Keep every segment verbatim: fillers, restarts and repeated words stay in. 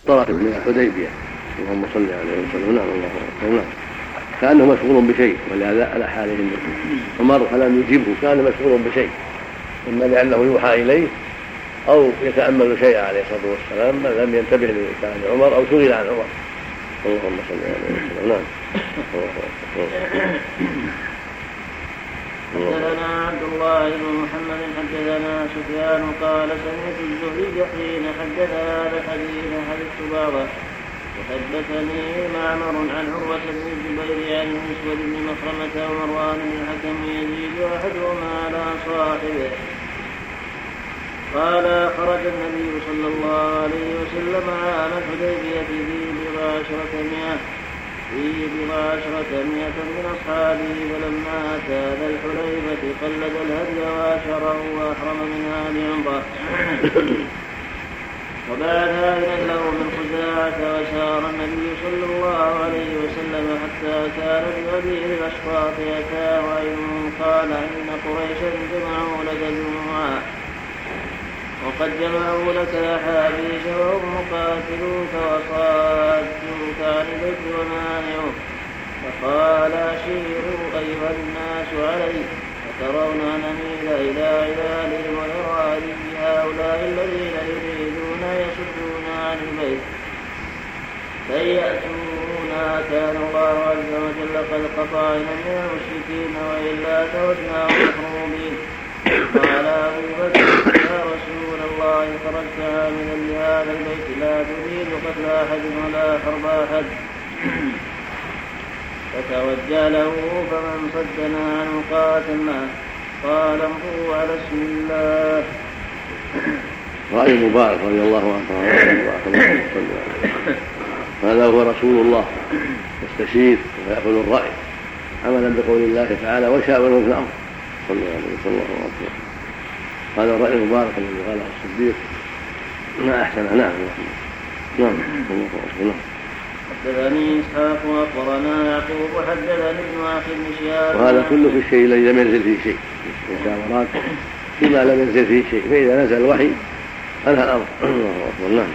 طرف من الحديبية. اللهم صل عليه وسلم. نعم الله أكبر. نعم كأنه مشغول بشيء ولهذا ألح عليه النبي. عمر فلم يجبه كان مشغول بشيء، إما لأنه يوحى إليه أو يتأمل شيء عليه الصلاة والسلام بل لم ينتبه لكلام عمر أو شغل عن عمر. اللهم صل عليه وسلم. نعم. حدثنا عبد الله بن محمد حدثنا سفيان قال سمعت الزهري حين حدث هذا الحديث حدثت بعضه وحدثني معمر عن عروة بن الزبير عن الأسود بن مخرمة ومروان بن الحكم يزيد أحدهما على صاحبه قال خرج النبي صلى الله عليه وسلم عام الحديبية في بضع عشرة مئة في بضع عشرة مئة من أصحابه فلما أتى ذا الحليفة قلد الهدي وأشره وأحرم منها بعمرة وبعد إذن له من خزاعة وسار النبي صلى الله عليه وسلم حتى كان بغدير الأشواط أتاه عينه قال إن قريشا جمعوا لك جمعا وقد جمعوا لك أحابيش وهم مقاتلوك وصادوك عن البيت ومانعوك فقال أشيروا أيها الناس علي فترون أن نميل إلى عبادهم ونرى لي هؤلاء الذين يريدون يصدون عن البيت لن يأتونا كان الله عز وجل قد قطعنا من المشركين وإلا تودنا مخروبين. قال أبو بكر يا رسول الله خرجت عاملا لهذا البيت لا تريد قتل أحد ولا حرب أحد فتوجه له فمن صدنا عنه قاتلناه قال امضوا على اسم الله. رأي مبارك رضي الله عنه هذا هو رسول الله يستشير ويأخذ الرأي عملا بقول الله تعالى وشاورهم في الأمر صلى الله عليه وسلم. هذا الرأي المبارك الذي قاله الصديق ما أحسنه. نعم نعم نعم. حدثني إسحاق وأخبرنا يعقوب حدثني ابن أخي بن شهاب وهذا كله في الشيء الذي لم ينزل فيه شيء مشاورات فيما لم ينزل فيه شيء فإذا نزل الوحي أنهى الأمر. الله أكبر. نعم.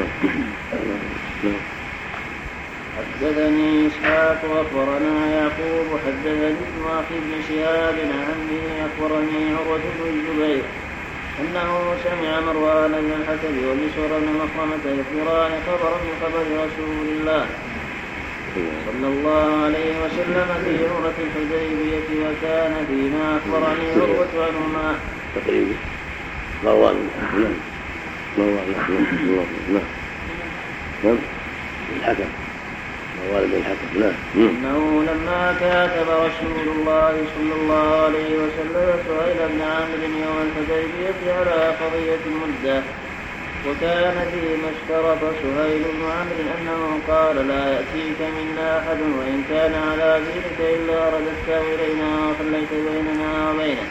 حدثني إسحاق وأخبرنا يعقوب حدثني ابن أخي بن شهاب عن عمه أخبرني عروة بن الزبير أنه سمع مروان بن الحكم ومسور بن مخرمة يخبران خبرا من خبر رسول الله صلى الله عليه وسلم في عمرة الحديبية وكان فيما أخبرني عروة عنهما تقريبا مروان مروان نعم الحكم والد الحكم. لا إنه لما كاتب رسول الله صلى الله عليه وسلم سهيل بن عامر يوم الحديبية على قضية المدة وكان فيما اشترط سهيل بن عامر أنه قال لا يأتيك منا أحد وإن كان على دينك إلا رددت إلينا وخليت بيننا وبينه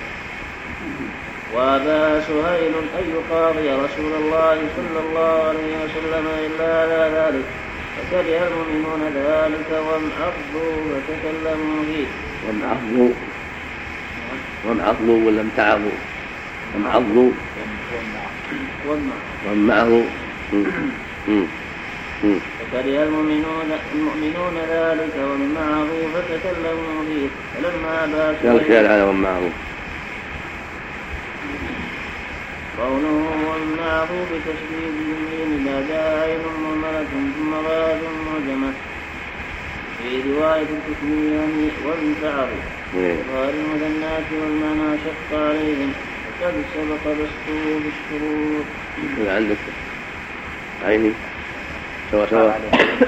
وأبى سهيل أن يقاضي رسول الله صلى الله عليه وسلم إلا على ذلك فكره المؤمنون ذلك وامعضوا وتكلموا فيه. وامعضوا وامعضوا ولم تعضوا وامعضوا وامعضوا فكره المؤمنون المؤمنون ذلك وامعضوا فتكلموا فيه فلما باشروا قال على وامعضوا قوله وامعضوا بتشديد الميم لا جاء عين مهملة ثم ضاد معجمة في رواية التثنية وامتعضوا وقال المثنات والمعنى شق عليهم وقد سبق بسطه بالشروط. عندك عيني سواء سواء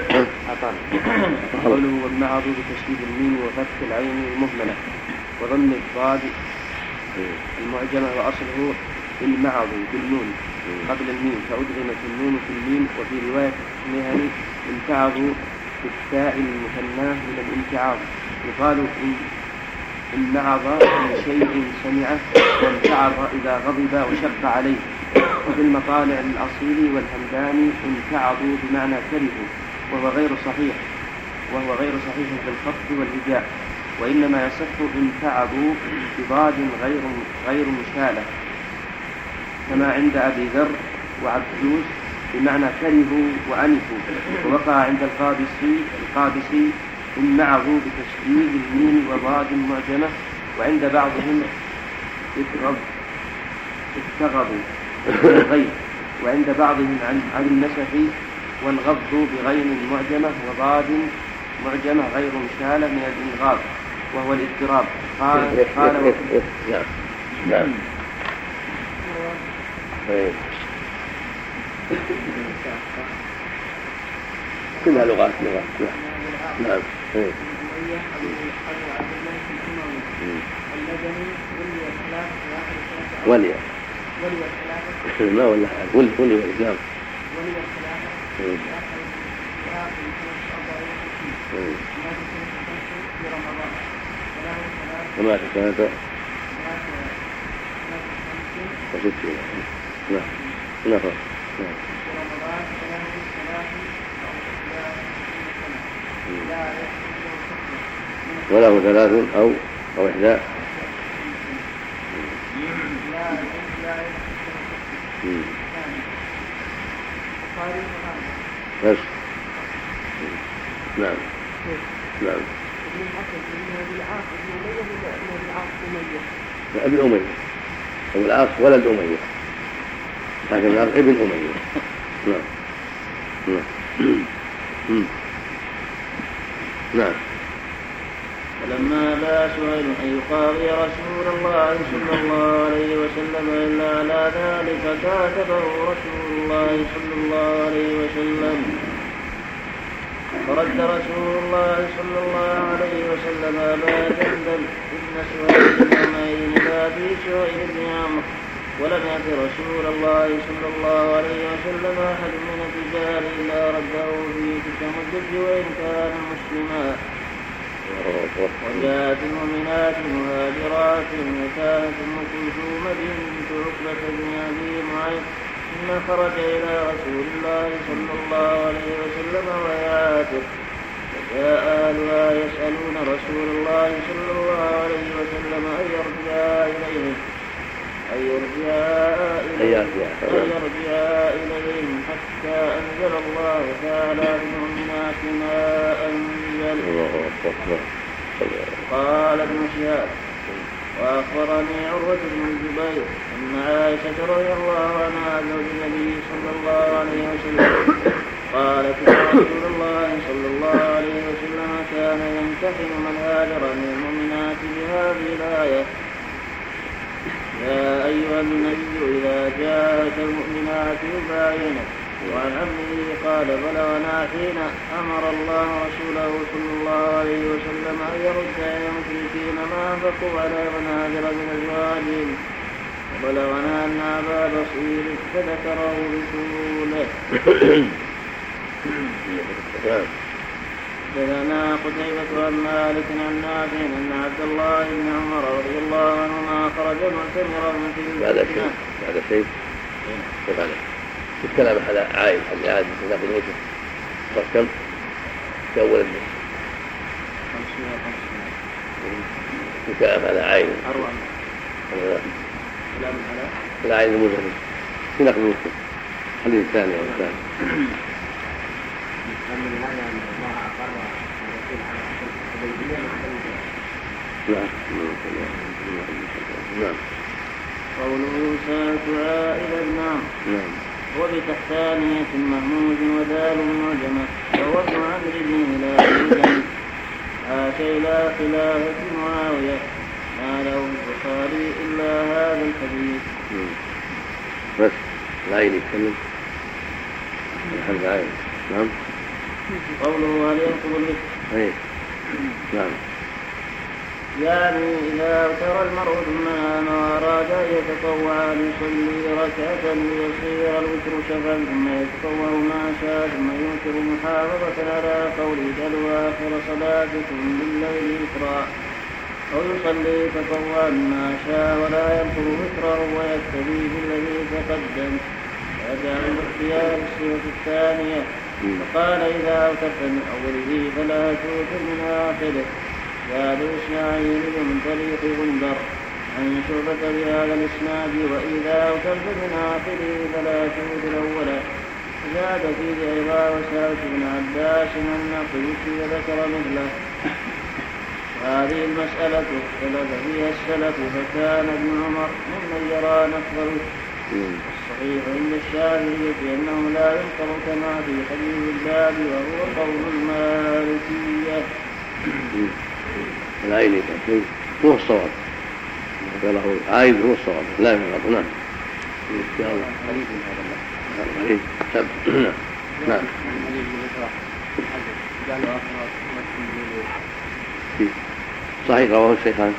قوله وامعضوا بتشديد الميم وفتح العين المهملة وضم الضاد المعجمة وأصله المعض بالنون قبل الميم فأدغمت النون في الميم وفي رواية التثنية امتعضوا بالتاء المثناه من الامتعاض يقال إن امعض من شيء سمعه وامتعض إذا غضب وشق عليه. وفي المطالع الأصيل والهمداني امتعضوا بمعنى كرهوا وهو غير صحيح وهو غير صحيح بالخفض والهجاء وإنما يصح امتعضوا بضاد غير غير مشالة كما عند أبي ذر وعبدوس بمعنى كرهوا وأنفوا. ووقع عند القابسي القابسي امنعه بتشديد الميم وضاد معجمة، وعند بعضهم اتغض اتغضوا بالغين، وعند بعضهم عن, عن النسف والغض بغين معجمة وضاد معجمة غير مشالة من الإنغاض وهو الاضطراب. قال قال نعم نعم كلها لغات لغات نعم. ولي ما ولا ولي ولي والإسلام وما تسانة وستين نعم نعم وله ثلاث أو أو إحدى بس نعم نعم ابن أمية أبو العاص ولد أمية لكن العاص ابن أمية. نعم نعم نعم. فلما لا سهيل أن يقاضي رسول الله صلى الله عليه وسلم إلا على ذلك كاتبه رسول الله صلى الله عليه وسلم، فرد رسول الله صلى الله عليه وسلم أبا جندل ابن سهيل يومئذ إلى أبي سهيل بن عمرو، ولم يأت رسول الله صلى الله عليه وسلم أحد من الرجال إلا رده في تلك المدة وإن كان مسلما. وجاءت المؤمنات مهاجرات، وكانت أم كلثوم بنت عقبة بن أبي معيط ثم خرج إلى رسول الله صلى الله عليه وسلم ويعاتق، وجاء أهلها يسألون رسول الله صلى الله عليه وسلم أن يرجعا إليهم أن يرجعا إليهم حتى أنزل الله تعالى بالمؤمنات ما أنزل. قال ابن شهاب وأخبرني عروة بن الزبير أن عائشة رضي الله عنها زوج النبي صلى الله عليه وسلم قالت يا رسول الله صلى الله عليه وسلم كان يمتحن من هاجر من المؤمنات بهذه الآية: يا أيها النبي إذا جاءك المؤمنات يبايعنك. وعن عمه قال بلغنا حين أمر الله رسوله صلى الله عليه وسلم أن يرد إلى المشركين ما أنفقوا على من هاجر من أزواجهم، وبلغنا أن أبا بصير فذكره بسهولة. حدثنا قتيبة عن مالك عن نافع أن عبد الله بن عمر رضي الله عنهما خرج معتمرا في المدينة. بعد شيء بعد الكلام على عائد اللي عاد في ذاك الموت صار كم؟ في أول الدين الكلام على عائد أروع كلام على على عائد المزهري في نقل مسلم الحديث الثاني أو الثاني. نعم نعم. قوله سألت عائد بن عمرو نعم وبتحتانية مهموز ودال معجمة وهو ابن عمرو بن هلال المزني عاش إلى خلافة معاوية ما له البخاري إلا هذا الحديث. بس العين يتكلم الحمد عين. نعم. قوله هل ينقض اللفظ؟ ايه نعم. يعني إذا ترى المرء ثم نام وأراد أن يتطوع يصلي ركعة ليصير الوتر شفعا ثم يتطوع ما شاء ثم ينكر محافظة على قوله جل آخر صلاتكم بالليل وترا، أو يصلي تطوعا ما شاء ولا ينكر وتره ويكتفي بالذي تقدم، فيجعل الاختيار الصيغة الثانية. فقال إذا أوترت من أوله فلا توتر من آخره. زاد إسماعيل من طريق غندر عن شعبة بهذا الإسناد وإذا أوترت من آخره فلا توتر أولا. زاد فيه أيضا وسألت ابن عباس أن قلت وذكر مثله. وهذه المسألة اختلف فيها السلف فكان ابن عمر ممن يرى نقضه. الصحيح عند الشافعية أنه لا ينكر كما في حديث الباب وهو قول المالكية. العيني هو الصواب له عايد هو الصواب لا ينكر. نعم نعم صحيح رواه الشيخان.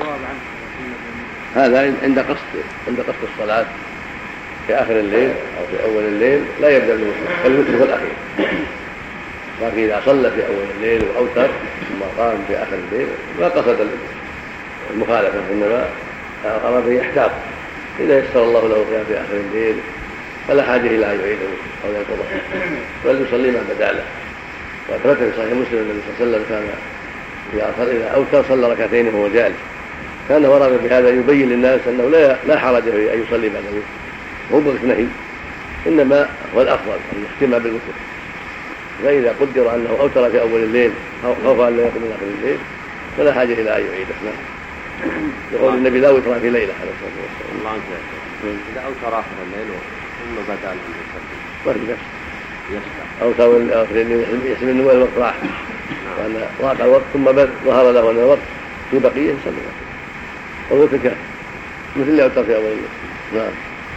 هذا عند قصد عند قصد الصلاة في آخر الليل أو في أول الليل لا يبدأ بالوتر فالوتر في الأخير. لكن إذا صلى في أول الليل وأوتر ثم قام في آخر الليل ما قصد المخالفة إنما أراد أن يحتاط إذا يسر الله له القيام في آخر الليل فلا حاجة إلى أن يعيده أو ينقضه بل يصلي ما بدا له. وثبت في صحيح مسلم النبي صلى الله عليه وسلم كان إذا أوتر صلى ركعتين وهو جالس. كان ورد بهذا يبين للناس أنه لا لا حرج في أن يصلي بعد الوتر وهو نهي، إنما هو الأفضل أن يختم بالوتر. فإذا قدر أنه أوتر في أول الليل أو خوف أن لا يقوم من آخر الليل فلا حاجة إلى أن يعيده. يقول النبي لا وتر في ليلة عليه الصلاة والسلام. الله عنك إذا أوتر آخر الليل ثم بدأ الوتر أوتر آخر الليل يحسب أنه الوقت راح وأن واقع الوقت ثم ظهر له أن الوقت في بقية يصلي والوتر كان مثل اللي أوتر في أول الليل. نعم.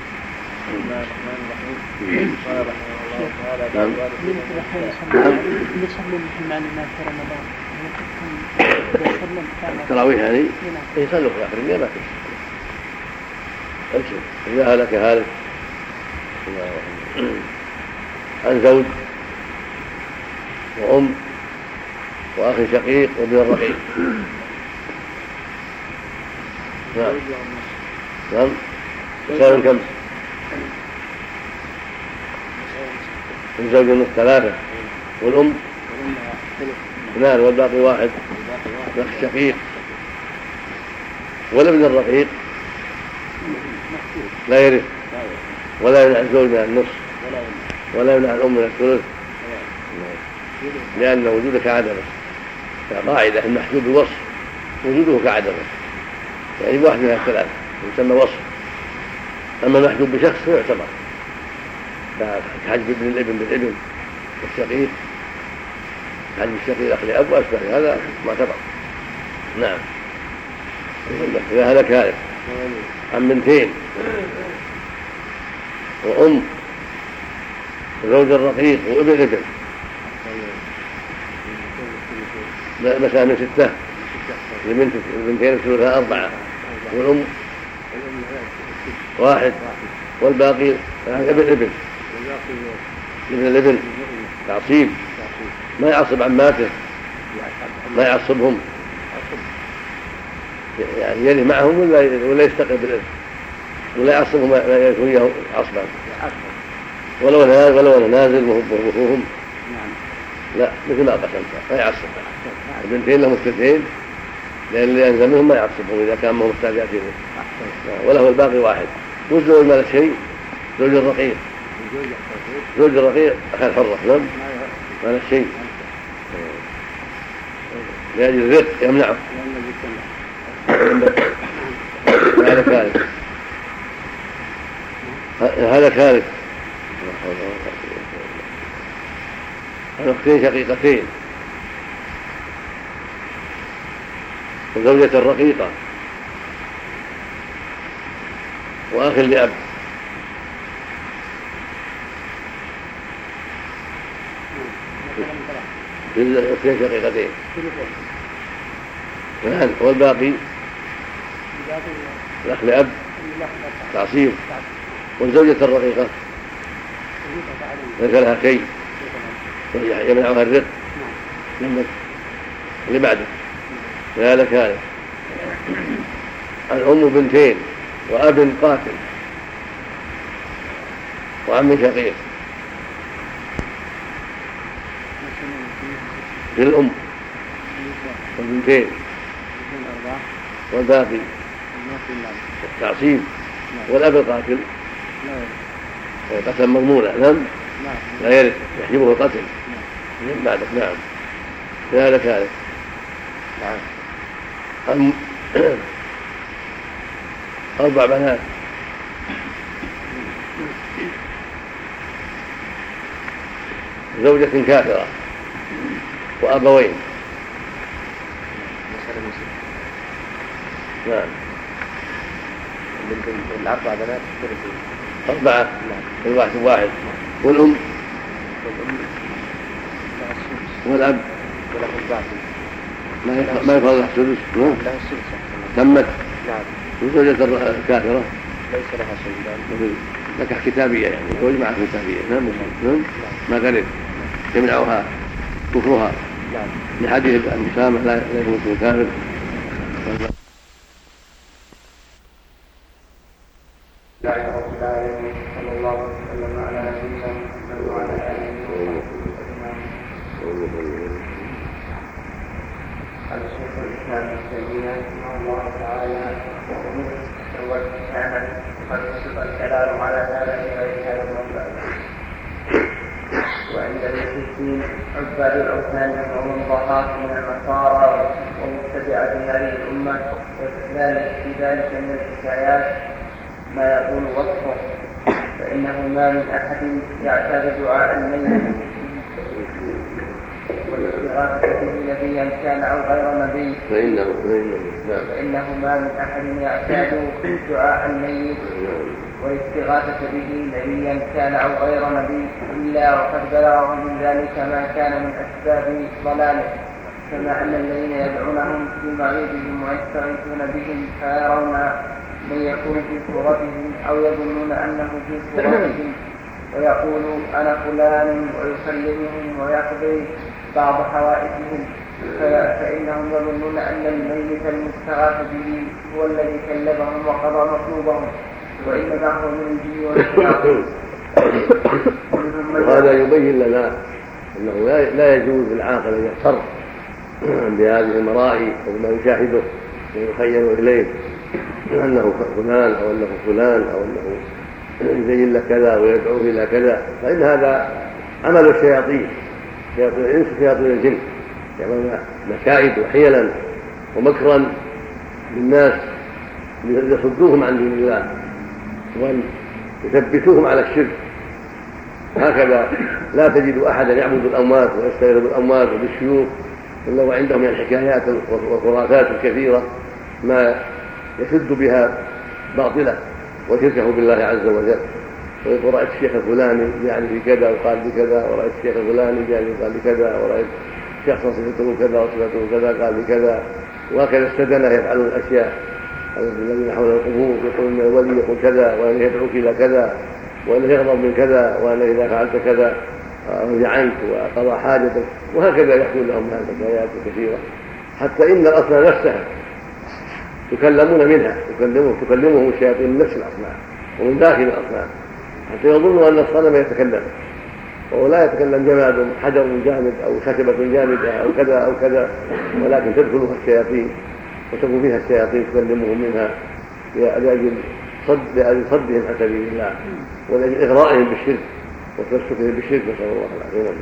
نعم. التراويح يعني يصلوا في آخر الليل ما تمشي إذا هلك هالك عن زوج وأم وأخ شقيق وابن الرقيق. نعم نعم يساوي كم؟ الزوج النصف ثلاثة والأم اثنان والباقي واحد. الأخ الشقيق والابن الرقيق لا يرث ولا يمنع الزوج من النصف ولا يمنع الأم من الثلث لأن وجوده كعدمه كقاعدة المحجوب بالوصف وجوده كعدمه يعني واحد من الثلاث يسمى وصف. أما المحجوب بشخص فيعتبر كحجب ابن الابن بالابن والشقيق حجب الشقيق أخ لأب وأشبه هذا ما تبع. نعم. إذا هلك هالك عن بنتين وأم وزوج الرقيق وابن ابن مثلا من ستة لبنتين ثلثها أربعة والأم واحد والباقي ابن ابن ابن الابن تعصيب ما يعصب عماته ما يعصبهم يعني يلي معهم ولا ولا يستقل بالإرث ولا يعصبهم ما يكون لهم عصبا ولو انا ولو انا نازل وهم لا مثل ما قسمت ما يعصب. البنتين لهم الثلثين لأن اللي أنزل منهم ما يعصبهم إذا كان ما محتاجات إليه وله الباقي واحد. والزوج ما له شيء زوج الرقيق زوج الرقيق أخذ حرة نعم ما له شيء لأجل الرق يمنعه. هذا كارث هذا كارث. الأختين شقيقتين وزوجة الرقيقة وأخ لأب الأختين شقيقتين والباقي الأخ لأب تعصيب والزوجة الرقيقة ليس لها شيء يمنعها الرق اللي بعده. ذلك هذا الأم بنتين وأب قاتل وعم شقيق للأم والبنتين والباقي التعصيب والأب القاتل قتل مضمونة نعم لا يرث يحجبه القتل بعدك. نعم كذلك هذا. نعم أربع بنات زوجة كافرة وأبوين. نعم الأربع بنات أربعة الواحد واحد والأم والأب ما يفضل له السدس. تمت. وزوجة الكافرة ليس لها شيء نكح كتابية يعني زوج معها كتابية. نعم ما ترث يمنعها كفرها لحديث المسامح لا يكون كافر. صلى الله وسلم على نبينا محمد وعلى آله وصحبه أجمعين. قال شيخ الإسلام ابن تيمية رحمه الله تعالى ومن هو الإسلام قد وصف الكلام على هذا في غير هذا الموضوع. وعند المشركين عباد الأوثان والمنضحات من النصارى ومبتدعة هذه الأمة وكذلك في ذلك من الحكايات ما يقول وصفه، فإنه ما من أحد يعتاد دعاء الميت والاستغاثة به نبيا كان أو غير نبي فإنه فإنه ما من أحد يعتاد دعاء الميت والاستغاثة به نبيا كان أو غير نبي إلا وقد بلغه من ذلك ما كان من أسباب ضلاله، كما أن الذين يدعونهم في مريضهم ويستغيثون بهم فيرون من يكون في صورتهم أو يظنون أنه في صورتهم ويقول أنا فلان ويكلمهم ويقضي بعض حوائجهم، فإنهم يظنون أن الميت المستغاث به هو الذي كلمهم وقضى مطلوبهم، وإنما هو من الجن والشياطين. وهذا يبين لنا أنه لا يجوز للعاقل أن يغتر بهذه المرائي وما يشاهده ويخيل إليه أنه فلان أو أنه فلان أو أنه يزين لك كذا ويدعو إلى كذا، فإن هذا عمل الشياطين، شياطين الإنس وشياطين الجن، يعملون مكائد وحيلا ومكرا للناس ليصدوهم عن دين الله ويثبتوهم على الشرك. هكذا لا تجد أحدا يعبد الأموات ويستغيث بالأموات وبالشيوخ إلا وعندهم من الحكايات والخرافات الكثيرة ما يسد بها باطلة وشركه بالله عز وجل. ويقول رأيت الشيخ الفلاني يعني في كذا وقال بكذا، ورأيت الشيخ الفلاني يعني قال بكذا، ورأيت شخصا صفته كذا وصفته كذا قال بكذا، وهكذا استدنى يفعلون الأشياء. الذين حول القبور يقول ان الولي يقول كذا وأن يدعوك إلى كذا وأن يغضب من كذا وأن إذا فعلت كذا رجع عنك وقضى حاجتك، وهكذا يحصل لهم هذه الحكايات الكثيرة. حتى إن الأصنام نفسها يكلمون منها تكلمهم تكلمهم الشياطين من نفس الأصنام ومن داخل الأصنام، حتى يظنوا أن الصنم يتكلم، وهو لا يتكلم جماد حجر جامد أو خشبة جامدة أو كذا أو كذا، ولكن تدخلها الشياطين وتكون فيها الشياطين تكلمهم منها لأجل صد لأجل صدهم عن سبيل الله ولأجل إغرائهم بالشرك وتمسكهم بالشرك، نسأل الله العافية.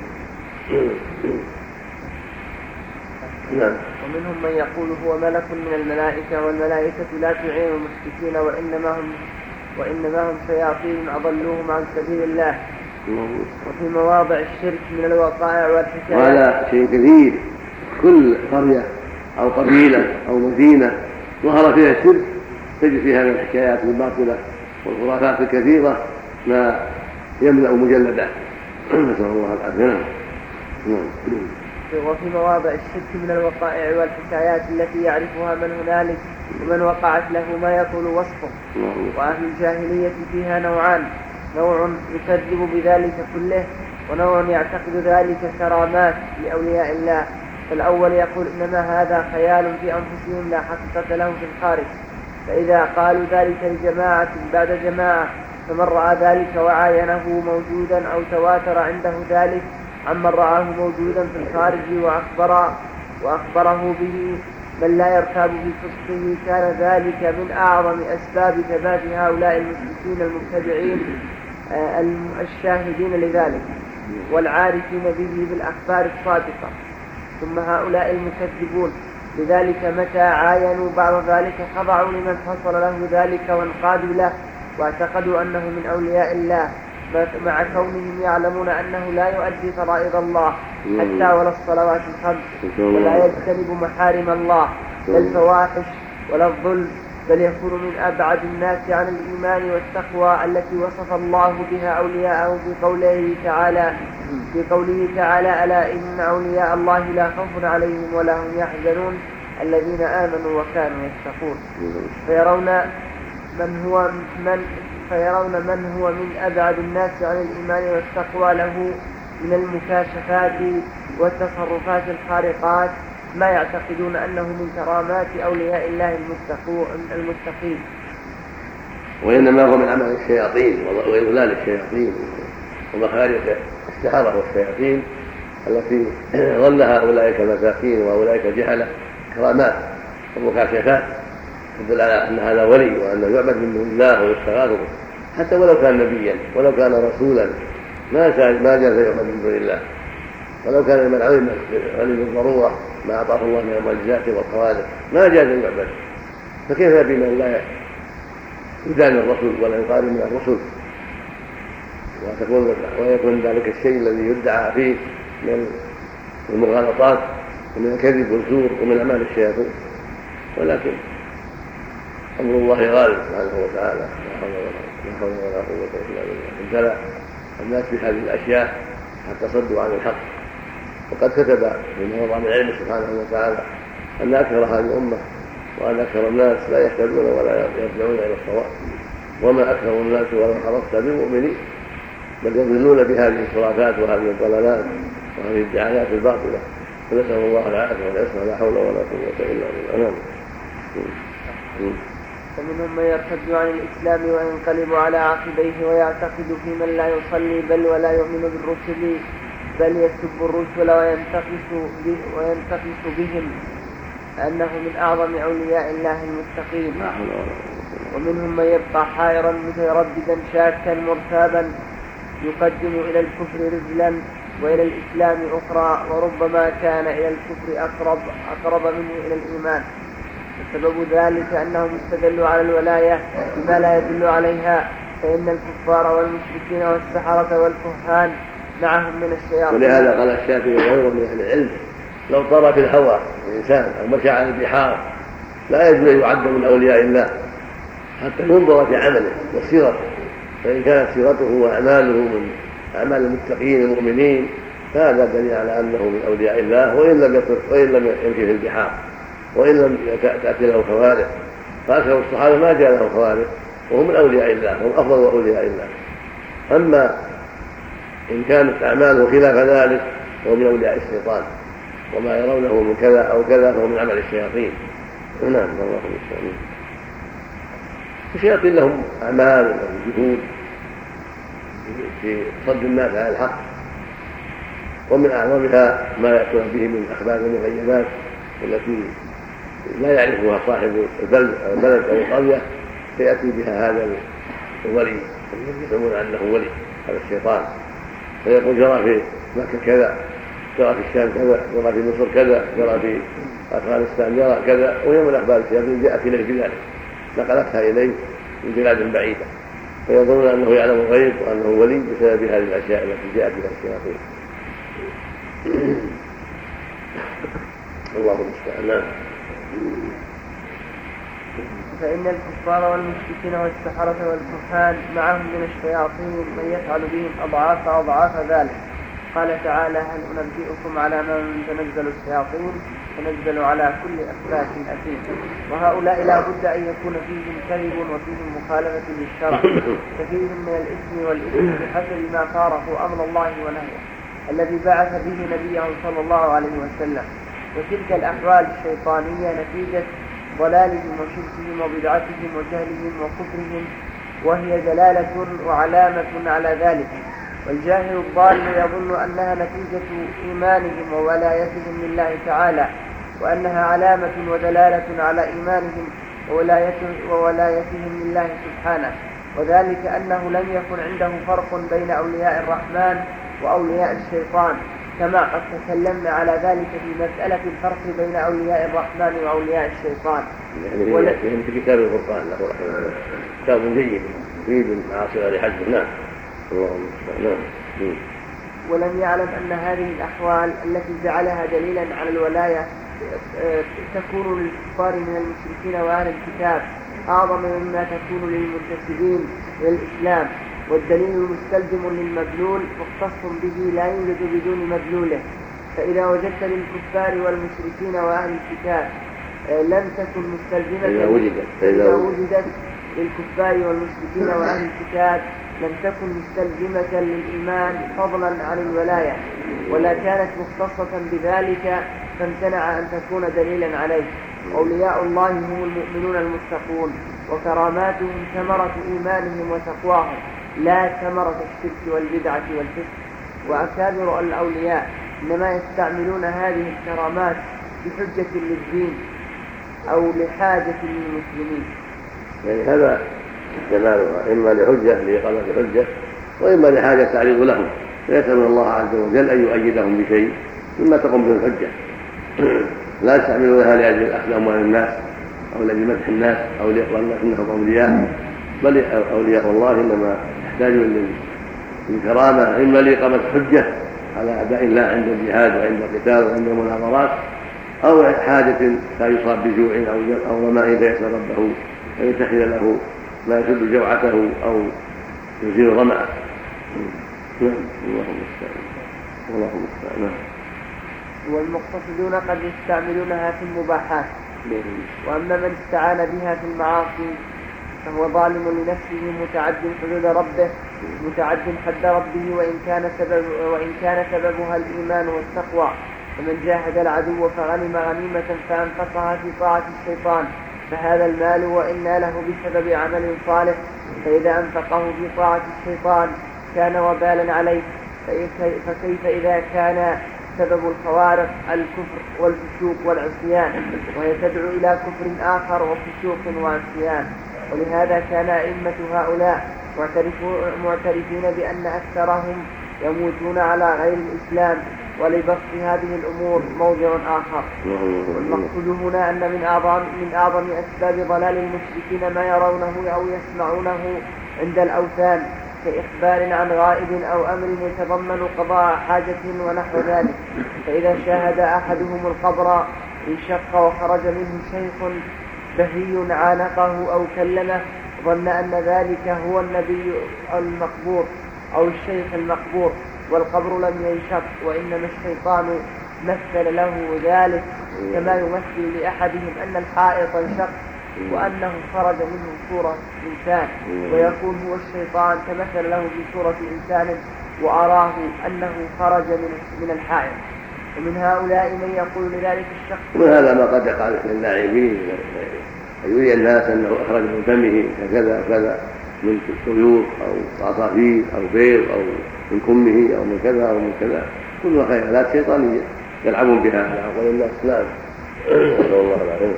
نعم. ومنهم من يقول هو ملك من الملائكة والملائكة لا تعين المشركين وإنما هم وإنما هم شياطين أضلوهم عن سبيل الله. وفي مواضع الشرك من الوقائع والحكايات وهذا شيء كثير. كل قرية أو قبيلة أو مدينة ظهر فيها الشرك تجد فيها من الحكايات الباطلة والخرافات الكثيرة ما يملأ مجلدات. نسأل الله العافية. وفي مواضع الشرك من الوقائع والحكايات التي يعرفها من هنالك ومن وقعت له ما يطول وصفه. وأهل الجاهلية فيها نوعان: نوع يكذب بذلك كله، ونوع يعتقد ذلك كرامات لأولياء الله. فالأول يقول إنما هذا خيال في أنفسهم لا حقيقة له في الخارج، فإذا قالوا ذلك لجماعة بعد جماعة فمن رأى ذلك وعاينه موجودا أو تواتر عنده ذلك عمن رآه موجودا في الخارج وأخبر وأخبره به من لا يرتاب في فسقه، كان ذلك من أعظم أسباب ثبات هؤلاء المشركين المبتدعين الشاهدين لذلك والعارفين به بالأخبار الصادقة. ثم هؤلاء المكذبون لذلك متى عاينوا بعض ذلك خضعوا لمن حصل له ذلك وانقادوا له واعتقدوا أنه من أولياء الله مع كونهم يعلمون أنه لا يؤدي فرائض الله حتى ولا الصلوات الخمس ولا يجتنب محارم الله لا الفواحش ولا الظلم، بل يكون من أبعد الناس عن الإيمان والتقوى التي وصف الله بها أولياءه بقوله تعالى بقوله تعالى ألا إن أولياء الله لا خوف عليهم ولا هم يحزنون الذين آمنوا وكانوا يتقون. فيرون من هو من فيرون من هو من أبعد الناس عن الإيمان والتقوى له من المكاشفات والتصرفات الخارقات ما يعتقدون أنه من كرامات أولياء الله المتقين، وإنما هو من عمل الشياطين وإضلال الشياطين ومخارج السحرة والشياطين التي ظنها أولئك المساكين وأولئك الجهلة كرامات ومكاشفات تدل على أن هذا ولي وأنه يعبد من دون الله ويستغاث به، حتى ولو كان نبيا ولو كان رسولا ما ما جاز يعبد من دون الله، ولو كان من علم علم الضرورة ما أعطاه الله من المعجزات والخوارق ما جاز يعبد، فكيف بمن لا يدان الرسل ولا يقارن من الرسل وتكون ويكون ذلك الشيء الذي يدعى فيه من المغالطات ومن الكذب والزور ومن أعمال الشياطين. ولكن أمر الله غالب سبحانه وتعالى لا حول ولا قوة إلا بالله. ابتلى الناس بهذه الأشياء حتى صدوا عن الحق، وقد كتب في موضع من العلم سبحانه وتعالى أن أكثر هذه الأمة وأن أكثر الناس لا يهتدون ولا يرجعون إلى الصواب، وما أكثر الناس ولو حرصت بمؤمنين، بل يضلون بهذه الخرافات وهذه الضلالات وهذه الدعايات الباطلة، فنسأل الله العافية والعصمة لا حول ولا قوة إلا بالله. فمنهم من يرتد عن الإسلام وينقلب على عقبيه ويعتقد في من لا يصلي بل ولا يؤمن بالرسل بل يسب الرسل وينتقص وينتقص بهم أنه من أعظم أولياء الله المتقين. ومنهم من يبقى حائرا مترددا شاكا مرتابا يقدم إلى الكفر رجلا وإلى الإسلام أخرى، وربما كان إلى الكفر أقرب, أقرب منه إلى الإيمان. وسبب ذلك أنهم استدلوا على الولاية بما لا يدل عليها، فإن الكفار والمشركين والسحرة والكهان معهم من الشياطين. ولهذا قال الشافعي وغيره من أهل العلم لو طرى في الهوى الإنسان أو مشى على البحار لا يجوز أن يعد من أولياء الله حتى ينظر في عمله وسيرته، فإن كانت سيرته وأعماله من أعمال المتقين المؤمنين فهذا دليل على أنه من أولياء الله، وإن لم يطر وإن لم يمشي في البحار وإن لم تأتي له خوارق، فأكثر الصحابة ما جاء لهم خوارق وهم من أولياء الله، هم أفضل أولياء الله. أما إن كانت أعماله خلاف ذلك فهو من أولياء الشيطان، وما يرونه من كذا أو كذا فهو من عمل الشياطين. نعم الله المستعان. الشياطين لهم أعمال ولهم جهود في صد الناس على الحق، ومن أعظمها ما يأتون به من أخبار المغيبات التي لا يعرفها صاحب البلد أو القرية، فيأتي بها هذا الولي الذي يزعمون أنه ولي، هذا الشيطان، فيقول جرى في مكة كذا، جرى في الشام كذا، جرى في مصر كذا، جرى في أفغانستان جرى كذا، ويوم الأخبار الشياطين جاءت إليه بذلك نقلتها إليه من بلاد بعيدة، فيظنون أنه يعلم الغيب وأنه ولي بسبب هذه الأشياء التي جاءت بها الشياطين. الله المستعان. فإن الكفار والمشركين والسحرة والكهان معهم من الشياطين من يفعل بهم أضعاف أضعاف ذلك. قال تعالى هل أنبئكم على من تنزل الشياطين تنزل على كل أفاك أثيم. وهؤلاء لا بد أن يكون فيهم كذب وفيهم مخالفة للشرع، ففيهم من الإثم والإثم بحسب ما خالفوا أمر الله ونهيه الذي بعث به نبيه صلى الله عليه وسلم. وتلك الأحوال الشيطانية نتيجة ضلالهم وشركهم وبدعتهم وجهلهم وكفرهم، وهي دلالة وعلامة على ذلك. والجاهل الضال يظن أنها نتيجة إيمانهم وولايتهم لله تعالى، وأنها علامة ودلالة على إيمانهم وولايتهم لله سبحانه، وذلك أنه لم يكن عنده فرق بين أولياء الرحمن وأولياء الشيطان، كما قد تكلمنا على ذلك في مسألة الفرق بين أولياء الرحمن وأولياء الشيطان. يعني ولا... في كتاب القرآن له رحمه الله كتاب جيد مفيد معاصر لحجه. نعم. اللهم نعم. ولم يعلم أن هذه الأحوال التي جعلها دليلا على الولاية تكون للكفار من المشركين وأهل الكتاب أعظم مما تكون للمنتسبين إلى الإسلام، والدليل المستلزم للمدلول مختص به لا يوجد بدون مدلوله. فإذا وجدت للكفار والمشركين وأهل الكتاب لم تكن مستلزمة إذا وجدت, إذا وجدت للكفار والمشركين وأهل الكتاب لم تكن مستلزمة للإيمان فضلا عن الولاية، ولا كانت مختصة بذلك فامتنع أن تكون دليلا عليه. أولياء الله هم المؤمنون المتقون، وكراماتهم ثمرة إيمانهم وتقواهم لا ثمرة الشرك والبدعة والفسق. وأكابر الأولياء إنما يستعملون هذه الكرامات بحجة للدين أو لحاجة للمسلمين. يعني هذا استعمالها إما لحجة لإقامة حجة وإما لحاجة تعريض لهم، فيسألون الله عز وجل أن يؤيدهم بشيء مما تقوم به الحجة. لا يستعملونها لأجل أخذ أموال الناس أو لأجل مدح الناس أو ليقول الناس إنهم أولياء، بل أولياء الله إنما يحتاجون للكرامة إما لإقامة حجة على أعداء الله عند الجهاد وعند القتال وعند المناظرات، أو حاجة فيصاب بجوع أو ظمأ فيسأل ربه أن يتخذ له ما يسد جوعته أو يزيل ظمأه. نعم. اللهم استعان. اللهم استعان. والمقتصدون قد يستعملونها في المباحات، وأما من استعان بها في المعاصي فهو ظالم لنفسه متعد حدود ربه متعد حد ربه، وإن كان سبب وإن كان سببها الإيمان والتقوى. فمن جاهد العدو فغنم غنيمة فأنفقها في طاعة الشيطان فهذا المال وإن له بسبب عمل صالح، فإذا أنفقه في طاعة الشيطان كان وبالا عليه. فكيف إذا كان سبب الخوارق الكفر والفسوق والعصيان، وهي تدعو إلى كفر آخر وفسوق وعصيان. ولهذا كان أئمة هؤلاء معترفين بأن أكثرهم يموتون على غير الإسلام، ولبسط هذه الأمور موضع آخر. والمقصود هنا أن من أعظم, من أعظم أسباب ضلال المشركين ما يرونه أو يسمعونه عند الأوثان كإخبار عن غائب أو أمر يتضمن قضاء حاجة ونحو ذلك. فإذا شاهد أحدهم القبر انشق وخرج منه شيخ بهي عانقه أو كلمه ظن أن ذلك هو النبي المقبور أو الشيخ المقبور، والقبر لم ينشق وإنما الشيطان مثل له ذلك، كما يمثل لأحدهم أن الحائط انشق وأنه خرج منه صورة إنسان، ويكون هو الشيطان كمثل له بصورة إنسان وأراه أنه خرج من الحائط. ومن هؤلاء من يقول لذلك الشخص ومن هذا ما قد يقع للاعبين يري الناس أنه أخرج من فمه كذا كذا من طيور أو عصافير أو بيض أو من كمه أو من كذا أو من كذا، كلها خيالات شيطانية يلعبون بها على عقول الناس. نعم. نسأل الله العافية.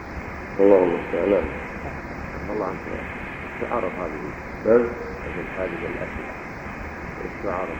اللهم استعان. الله عنك تعرف هذه نعم هذه الأسئلة استعارة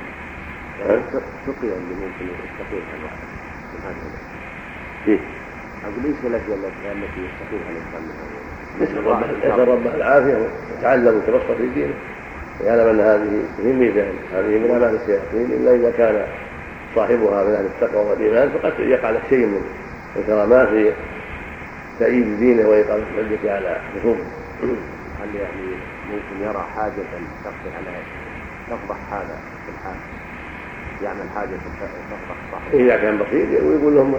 سقيا اللي ممكن يستقيمها الواحد من هذه الأسئلة. أقول ليس الأشياء التي يستقيمها الإنسان منها يسأل ربه العافية ويتعلم ويتبسط في دينه ويعلم أن هذه من ميزان، هذه من أعمال الشياطين، إلا إذا كان صاحبها من أهل التقوى والإيمان فقد يقع له شيء من الكرامات في تأييد دينه وإقامة الحجة على خصومه. هل يعني ممكن يرى حاجة تقضي على تفضح هذا في الحال، يعمل حاجة تفضح صاحبه إذا كان بسيط ويقول لهم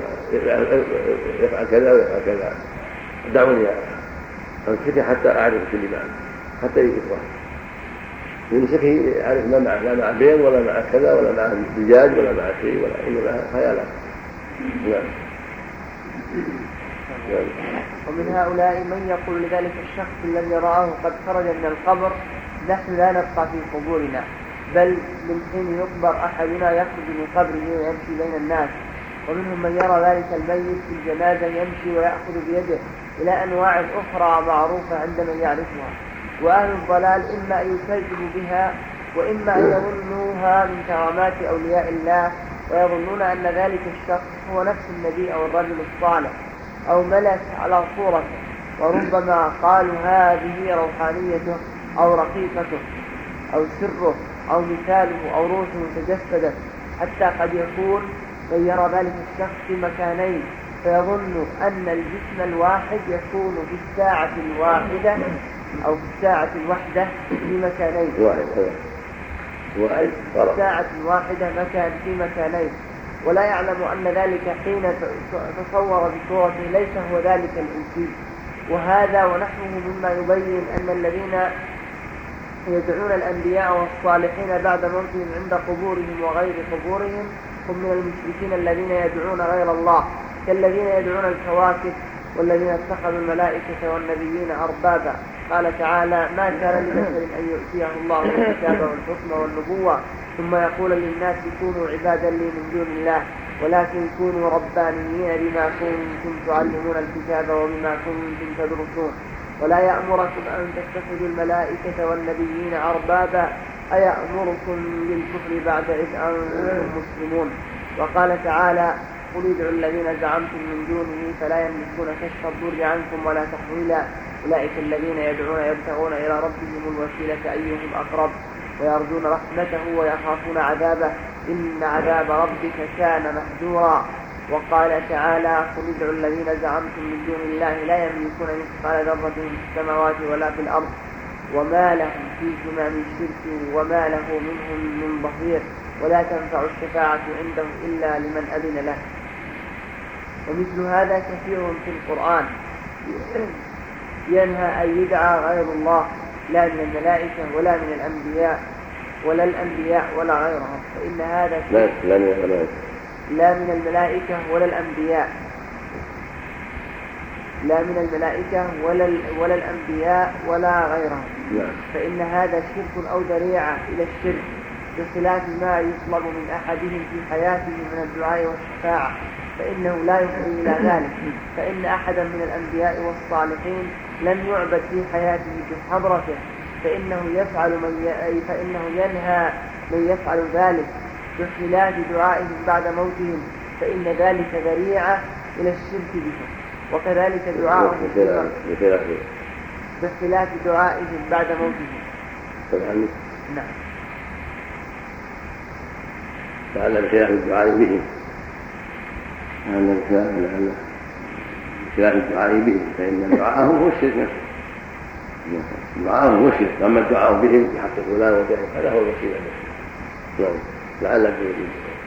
يفعل كذا ويفعل كذا، دعوني أنفتح حتى أعرف كل معه حتى يفضح يمسكه يعرف ما معه، لا مع بيض ولا مع كذا ولا مع دجاج ولا مع شيء ولا إنما خيالات. نعم. ومن هؤلاء من يقول لذلك الشخص الذي رآه قد خرج من القبر نحن لا نبقى في قبورنا، بل من حين يقبر أحدنا يخرج من قبره ويمشي بين الناس. ومنهم من يرى ذلك الميت في الجنازة يمشي ويأخذ بيده إلى أنواع أخرى معروفة عند من يعرفها، وأهل الضلال إما أن يكذبوا بها وإما أن يظنوها من كرامات أولياء الله ويظنون أن ذلك الشخص هو نفس النبي أو الرجل الصالح أو ملك على صورته، وربما قالوا هذه روحانيته أو رقيقته أو سره أو مثاله أو روحه تجسدت، حتى قد يكون من يرى ذلك الشخص في مكانين فيظن أن الجسم الواحد يكون في الساعة الواحدة أو في الساعة الواحدة في مكانين في الساعة الواحدة مكان في مكانين، ولا يعلم أن ذلك حين تصور بصورته ليس هو ذلك الإنسي. وهذا ونحوه مما يبين أن الذين يدعون الأنبياء والصالحين بعد موتهم عند قبورهم وغير قبورهم هم من المشركين الذين يدعون غير الله، كالذين يدعون الكواكب والذين اتخذوا الملائكة والنبيين أربابا. قال تعالى: ما كان لبشر أن يؤتيه الله الكتاب والحكم والنبوة ثم يقول للناس كونوا عبادا لي من دون الله ولكن كونوا ربانيين بما كنتم تعلمون الكتاب وبما كنتم تدرسون ولا يأمركم أن تتخذوا الملائكة والنبيين أربابا أيأمركم بالكفر بعد إذ أنتم مسلمون. وقال تعالى: قل ادعوا الذين زعمتم من دونه فلا يملكون كشف الضر عنكم ولا تحويلا أولئك الذين يدعون يبتغون إلى ربهم الوسيلة أيهم أقرب ويرجون رحمته ويخافون عذابه إن عذاب ربك كان محذورا. وقال تعالى: قل ادعوا الذين زعمتم من دون الله لا يملكون مثقال ذرة في السماوات ولا في الأرض وما لهم فيهما من شرك وما له منهم من ظهير ولا تنفع الشفاعة عنده إلا لمن أذن له. ومثل هذا كثير في القرآن ينهى أن يدعى غير الله لا من الملائكة ولا من الأنبياء ولا الأنبياء ولا غيرهم، فإن هذا لا, لا, من الملائكة. لا من الملائكة ولا الأنبياء لا من الملائكة ولا, ولا الأنبياء ولا غيرهم لا. فإن هذا شرك أو ذريعة إلى الشرك بخلاف ما يطلب من أحدهم في حياته من الدعاء والشفاعة فإنه لا يفضي إلى ذلك. فإن أحدا من الأنبياء والصالحين لم يعبد في حياته بحضرته فإنه يفعل من ي... فإنه ينهى من يفعل ذلك بخلاف دعائهم بعد موتهم فإن ذلك ذريعة إلى الشرك بهم. وكذلك دعائهم بخلاف دعائهم بعد موتهم. نعم. لعل بخلاف الدعاء بهم لعل بخلاف الدعاء بهم فإن دعاءهم هو الشرك نفسه. دعاءهم هو الشرك، أما الدعاء بهم بحق فلان وبهم هذا هو الوسيلة. نعم. لعل بهم.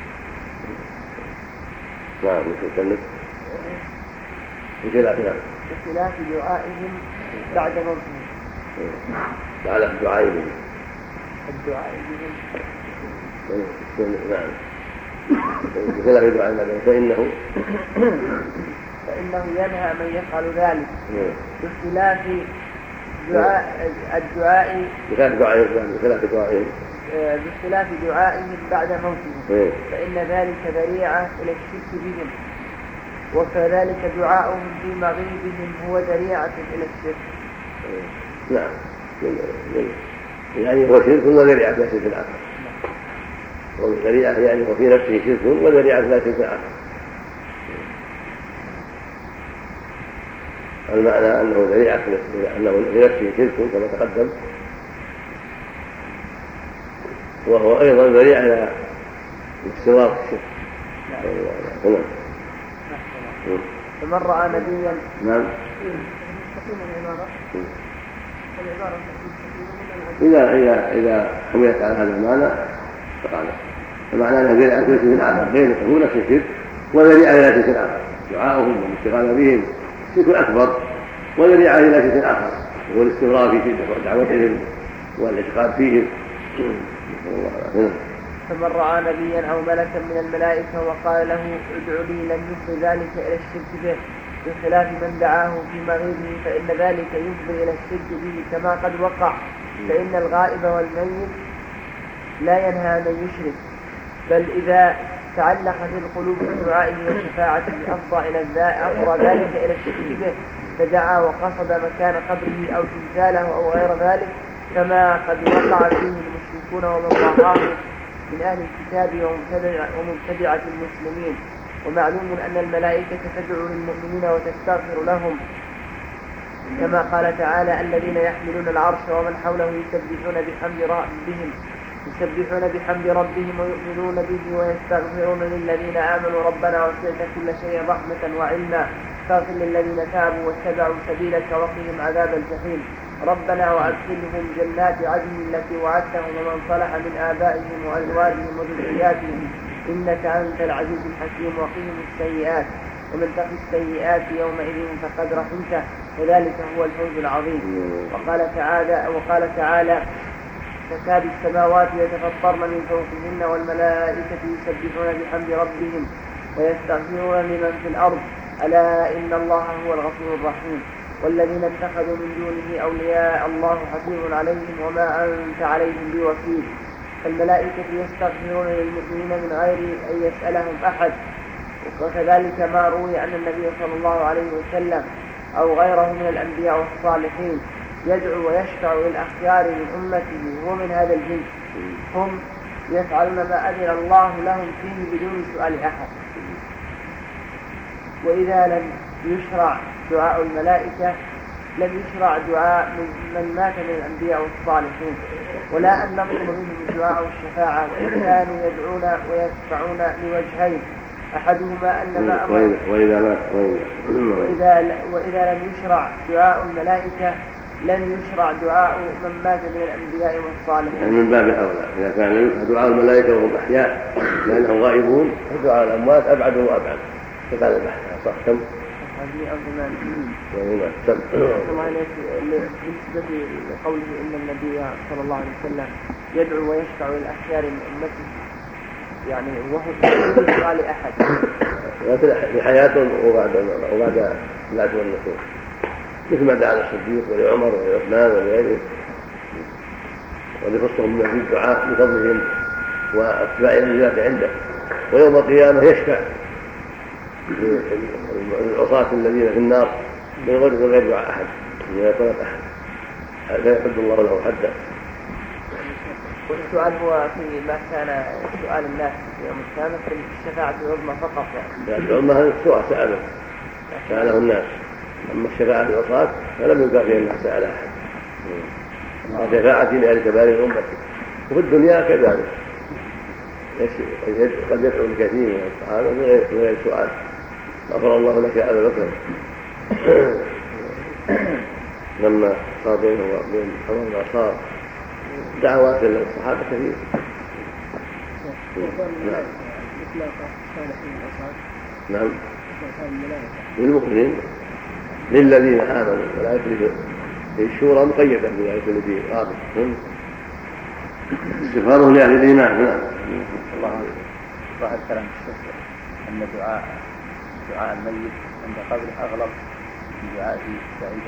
نعم. نتكلم بخلاف بخلاف دعائهم بعد موتهم. لعل الدعاء بهم. الدعاء بهم. نعم. بخلاف دعاء النبي فإنه فإنه ينهى من يفعل ذلك بخلاف دعاء الدعاء بخلاف دعائهم بخلاف دعائهم بخلاف دعائهم بعد موتهم فإن ذلك ذريعة إلى الشرك بهم. وكذلك دعاؤهم في مغيبهم هو ذريعة إلى الشرك. نعم. يعني هو شرك وذريعة إلى شرك الآخر. وذريعة يعني وفي نفسه شرك وذريعة إلى شرك الآخر. المعنى أنه ذريعة أنه في نفسه شرك كما تقدم وهو أيضا ذريعة إلى استمرار الشرك. نعم. فمن رأى نبيا نعم إذا إذا إذا حملت على هذا المعنى فقال فمعنى أنه ذريعة إلى شرك آخر غير هو نفس الشرك وذريعة إلى شرك آخر دعاؤهم والاشتغال بهم شرك أكبر وذريعة إلى شرك آخر هو الاستمرار في دعوتهم والإشغال فيهم. فمن رأى نبيا أو ملكا من الملائكة وقال له ادع لي لم يفضي ذلك إلى الشرك به بخلاف من دعاه في مغيبه فإن ذلك يفضي إلى الشرك به كما قد وقع. فإن الغائب والميت لا ينهى من يشرك بل إذا تعلق في القلوب بدعائه وشفاعته أفضى إلى أفضى ذلك إلى الشرك به، فدعا وقصد مكان قبره أو تمثاله أو غير ذلك، كما قد وقع فيه المشركون ومن ضاهاهم من أهل الكتاب ومبتدعة المسلمين. ومعلوم أن الملائكة تدعو للمؤمنين وتستغفر لهم، كما قال تعالى: الذين يحملون العرش ومن حوله يسبحون بحمد ربهم يسبحون بحمد ربهم ويؤمنون به ويستغفرون للذين آمنوا ربنا وسعت كل شيء رحمة وعلما فاغفر للذين تابوا واتبعوا سبيلك وقهم عذاب الجحيم ربنا وأدخلهم جنات عدن التي وعدتهم ومن صلح من آبائهم وأزواجهم وذرياتهم إنك أنت العزيز الحكيم وقهم السيئات ومن تق السيئات يومئذ فقد رحمته وذلك هو الفوز العظيم. وقال تعالى وقال تعالى تكاد السماوات يتفطرن من فوقهن والملائكة يسبحون بحمد ربهم ويستغفرون لمن في الأرض ألا إن الله هو الغفور الرحيم. والذين اتخذوا من دونه أولياء الله حفيظ عليهم وما أنت عليهم بوكيل. فالملائكة يستغفرون للمؤمنين من غير أن يسألهم أحد. وكذلك ما روي أن النبي صلى الله عليه وسلم أو غيره من الأنبياء والصالحين يدعو ويشفع للأخيار من أمته ومن هذا الجنس، هم يفعلون ما أذن الله لهم فيه بدون سؤال أحد. وإذا لم يشرع دعاء الملائكة لم يشرع دعاء من مات من الأنبياء والصالحين، ولا أن نطلب منهم الدعاء والشفاعة، كانوا يدعون ويشفعون لوجهين: أحدهما أن ما أمر وإذا, ما وإذا, وإذا لم يشرع دعاء الملائكة لم يشرع دعاء من مات من الأنبياء والصالحين. يعني من باب أولى إذا كان دعاء الملائكة وهم أحياء لأنهم غائبون، فدعاء الأموات أبعد وأبعد. فهذا البحث صح كم؟ بالنسبة لقوله إن النبي صلى الله عليه وسلم يدعو ويشفع للأخيار من أمته، يعني وهو بدون سؤال أحد في حياته وبعد وبعد لا تولى النصوص، مثل ما دعا الصديق ولعمر ولعثمان ولغيره، ولخصهم من في الدعاء بفضلهم واتباع الرجال عنده. ويوم القيامة يشفع للعصاة الذين في النار من غير غير دعاء أحد، من غير طلب أحد، لا يحد الله له حدا. والسؤال هو في ما كان سؤال الناس يوم القيامة في الشفاعة العظمى فقط، يعني العظمى سؤال سأله سأله الناس، أما الشفاعة العصاة فلم يلقى فيها الناس سأل أحد. شفاعتي لأهل كبار أمتي. وفي الدنيا كذلك قد يدعو الكثير من الصحابة من غير سؤال: غفر الله لك يا أبا بكر. لما صار بينه وبين عمر صار دعوات للصحابة كثير. نعم للمؤمنين للذين آمنوا ولا يكلف الشورى مقيدة بلا يكلف فيه غاضب استغفاره لأهل الإيمان. نعم الله ظاهر كلام الشيخ أن دعاء دعاء الميت عند قبره أغلب من دعائه سعيدا،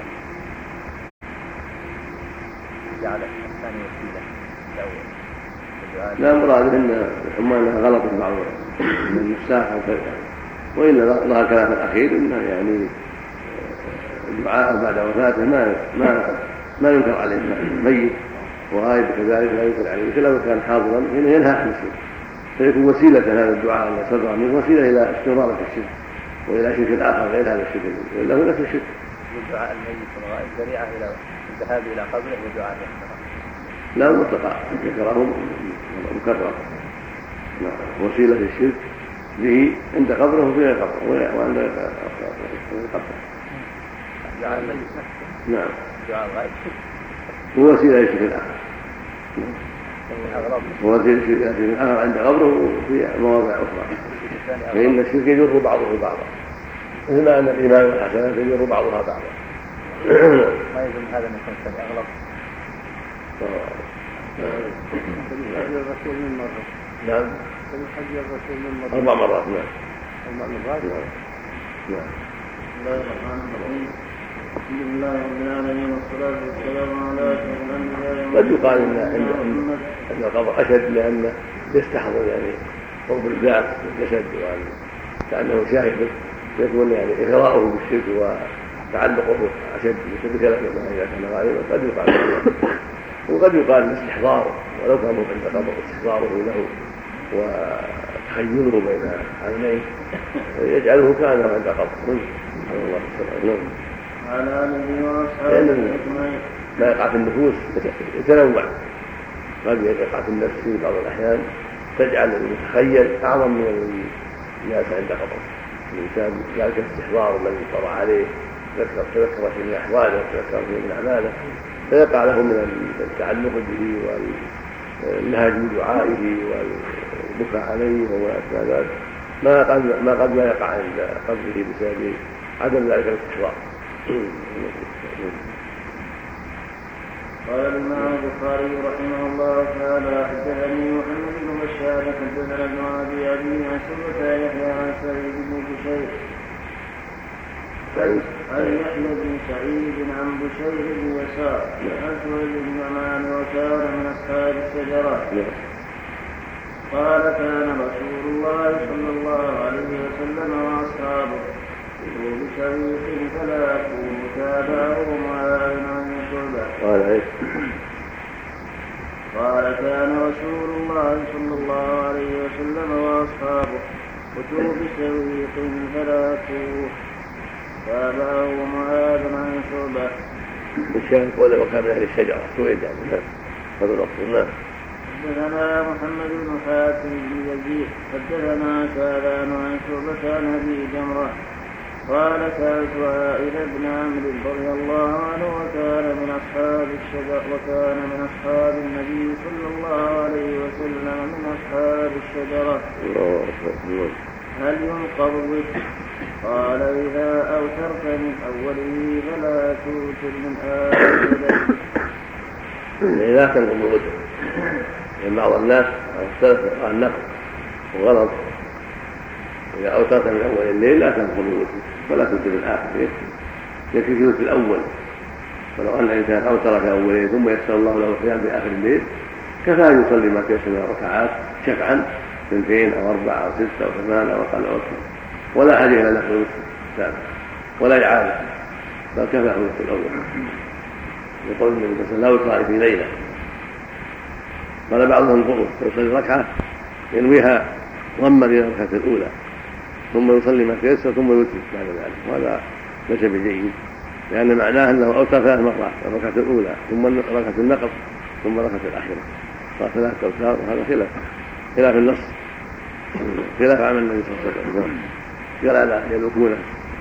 جعل الثاني وسيلة الأول. لا مراد إن حمانها غلط بعض من المفتاح أو كذا، وإلا ظهر كلام الأخير إنه يعني الدعاء بعد وفاته ما ما ما ينكر عليه الميت، وغايب كذلك لا ينكر عليه، مثل لو كان حاضرا هنا ينهى عن الشرك، فيكون وسيلة هذا الدعاء الذي صدر منه وسيلة إلى استمرار الشرك وإلى شرك آخر غير هذا الشرك، وإلا هو نفس الشرك. والدعاء الميت والغائب ذريعة إلى الذهاب إلى قبره ودعاء الاحترام. لا مطلقا ذكرهم مكرر، وسيلة الشرك به عند قبره وفي غير قبره وعند قبره. دعاء الميت نعم دعاء الغائب هو وسيلة الشرك الآخر، هو وسيلة الشرك الآخر عند قبره في مواضع أخرى، فإن الشرك يجر بعضه بعضا، مثل ما أن الإيمان والحسنات يجر بعضها بعضا. ما يلزم هذا من يكون الثاني أغلب. الرسول من مرة. نعم. الحج الرسول من مرة. أربع مرات. نعم. أربع مرات. نعم. نعم. بسم الله الرحمن الرحيم. الحمد لله رب العالمين والصلاة والسلام على أشرف الأنبياء. قد يقال إن إن القبر أشد لأنه يستحضر يعني قرب الذات والجسد كأنه شاهد يكون يعني إغراءه بالشرك وتعلقه أشد بكلام الله إذا كان غالبا قد يقال وقد يقال الاستحضار ولو كان عند قبر استحضاره له وتخيله بين عينيه يجعله كان عند قبر. الله سبحانه لأن ما يقع في النفوس يتنوع، قد يقع في النفس في بعض الأحيان تجعل المتخيل أعظم من الناس عند قبر. الإنسان ذلك استحضار الذي طرأ عليه تذكر تذكر شيء من أحواله وتذكر شيء من أعماله فيقع له من التعلق به والنهج من دعائه والبكاء عليه وما أشبه ذلك ما قد ما قد لا يقع عند قبره بسبب عدم ذلك الاستحضار. قال الإمام البخاري رحمه الله تعالى حدثني محمد بن بشار حدثنا ابن أبي عدي عن شعبة يحيى عن سعيد بن بشير عن يحيى بن سعيد عن بشير بن يسار عن سهيل بن نعمان وكان من أصحاب الشجرات قال كان رسول الله صلى الله عليه وسلم وأصحابه بشريط فلاكوا متابعه معاذ عن شعبة قال كان رسول الله صلى الله عليه وسلم وأصحابه أتوا بشريط فلاكوا تابعه معاذ عن شعبة. الشاهد قوله وكان من أهل الشجرة سويد يعني هذا الأصل. حدثنا محمد بن حاتم بن يزيد حدثنا شاذان عن شعبة عن أبي جمرة قال سألت وائل بن عمرو رضي الله عنه وكان من أصحاب الشجرة وكان من أصحاب النبي صلى الله عليه وسلم من أصحاب الشجرة هل ينقض الوتر؟ قال إذا أوترت من أوله فلا توتر من آخره. لا تنقض الوتر لأن بعض الناس اختلف عن النقض وغلط. إذا أوترت من أول الليل لا تنقض الوتر ولا توتر من آخره يكفي في الأول. ولو أن الإنسان أوتر في أوله ثم يسر الله له القيام في آخر الليل كفى أن يصلي ما تيسر من ركعات شفعا اثنتين أو أربعة أو ستة أو ثمان أو أقل أو أكثر ولا حاجة إلى نقض الوتر ولا إعادة بل كفى الوتر الأول. يقول النبي صلى الله عليه وسلم لا وتر في ليلة. قال بعضهم قرب يصلي ركعة ينويها ضما إلى الركعة الأولى ثم يصلي ما تيسر ثم يوتر بعد ذلك وهذا ليس بجيد لأن معناه أنه أوتر ثلاث مرات الركعة الأولى ثم ركعة النقض ثم ركعة الأخيرة صار ثلاث أوتار وهذا خلاف خلاف النص خلاف عمل النبي صلى الله عليه وسلم قال لا يلوكونه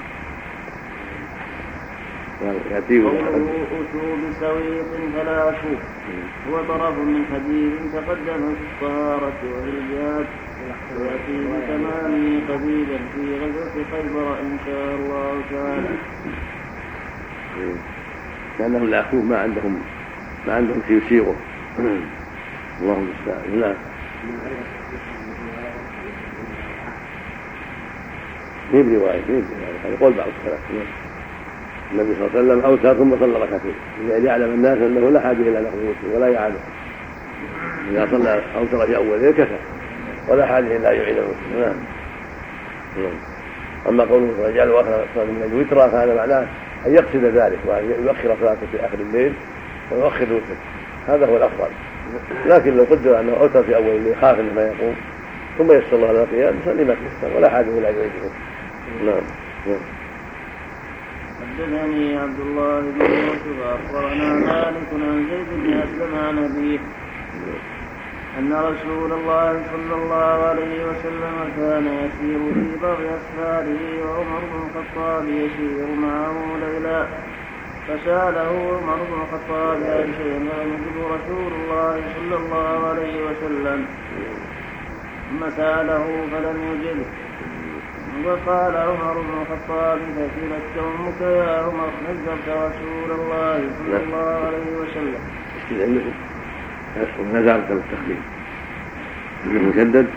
قوله أتوا بسويق فلاكوا هو طرف من حديث تقدم في الطهارة والجهاد ويأتي بتمامه قريبا في غزوة خيبر إن شاء الله تعالى. لأنهم لاكوه ما عندهم ما عندهم شيء يسيغه. الله المستعان. لا مين رواية مين هذا يقول بعض السلف النبي صلى الله عليه وسلم أوتر ثم صلى ركعتين ليعلم الناس أنه لا حاجة إلى نقض الوتر ولا يعاده. إذا صلى أوتر في أول ليل كفى ولا حاجة إلا يعيد الوتر. أما قوله رجال وآخر من الوتر فهذا معناه أن يقصد ذلك وأن يؤخر صلاته في آخر الليل ويؤخر الوتر هذا هو الأفضل. لكن لو قدر أنه أوتر في أول الليل خاف أنه ما يقوم ثم يسر الله له القيام يصلي ما تيسر ولا حاجة إلا يعيد الوتر. نعم. حدثني عبد الله بن يوسف أخبرنا مالك عن زيد بن أسلم عن أبيه أن رسول الله صلى الله عليه وسلم كان يسير في بعض أسفاره وعمر بن الخطاب يسير معه ليلا فسأله عمر بن الخطاب عن شيء لم يجب رسول الله صلى الله عليه وسلم ثم سأله فلم يجبه وقال عمر بن الخطاب فكلت أمك يا عمر نزلت رسول الله صلى الله عليه وسلم. مشكلة عندكم ونزلت بالتخفيف المسدد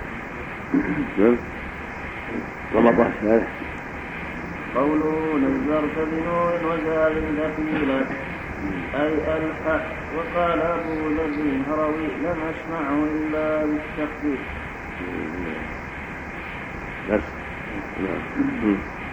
رمضان هذا قوله نزلت بنور وزاد ثقيلا أي ألحح. وقال أبو ذر الهروي لم أسمعه إلا بالتخفيف بس نعم.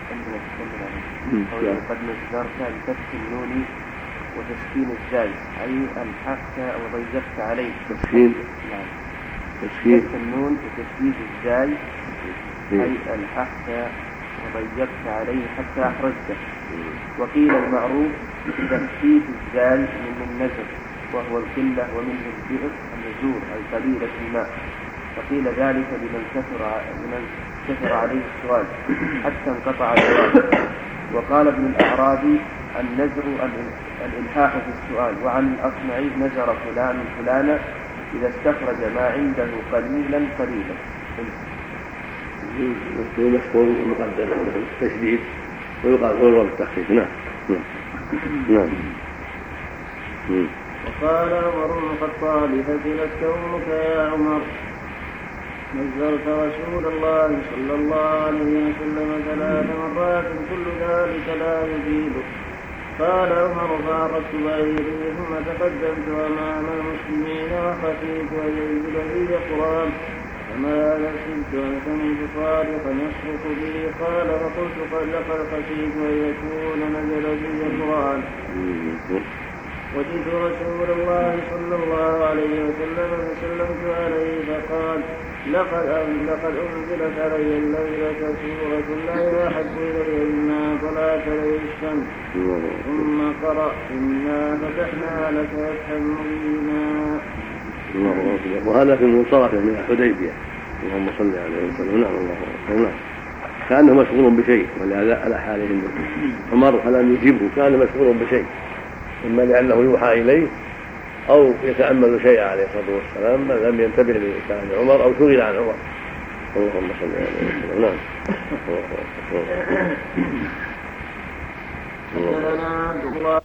قد مصدرك بفتح النون وتسكين الزاي أي ألحقت وضيقت عليه. تسكين نعم. تسكين فتح النون وتسكين الزاي أي ألحقت وضيقت عليه حتى أحرزته. وقيل المعروف تخفيف الزاي من النزر وهو القلة ومنه البئر النزور أي قليلة الماء. وقيل ذلك لمن كثر لمن كثر عليه السؤال حتى انقطع الجواب. وقال ابن الأعرابي النزر الإلحاح في السؤال. وعن الأصمعي نزر فلان فلانا إذا استخرج ما عنده قليلا قليلا. المشهور مقدر التشديد ويقال هو بالتخفيف. نعم نعم. وقال عمر بن الخطاب فتلت كونك يا عمر نزلت رسول الله صلى الله عليه وسلم ثلاث مرات كل ذلك لا يجيبه. قال عمر فعرضت بعيري ثم تقدمت أمام المسلمين وخشيت أن ينزل في القرآن فما نسيت أن سمعت صادقا يصرخ بي. قال فقلت قد لقد خشيت أن يكون نزل في القرآن. وجدت رسول الله صلى الله عليه وسلم فسلمت عليه فقال لقد لقد أنزلت علي الليلة سورة لا يحب إلي مما طلعت عليه الشمس. ثم قرأ إنا فتحنا لك فتحا مبينا. وهذا في المنصرف من الحديبية. اللهم صل عليه وسلم. نعم الله نعم. كأنه مشغول بشيء ولهذا على حاله عمر فلم يجبه كان مشغول بشيء إما لأنه يوحى إليه أو يتأمل شيئا عليه الصلاة والسلام لم ينتبه لكلام عمر أو شغل عن عمر. اللهم صل عليه وسلم. نعم. حدثنا عبد الله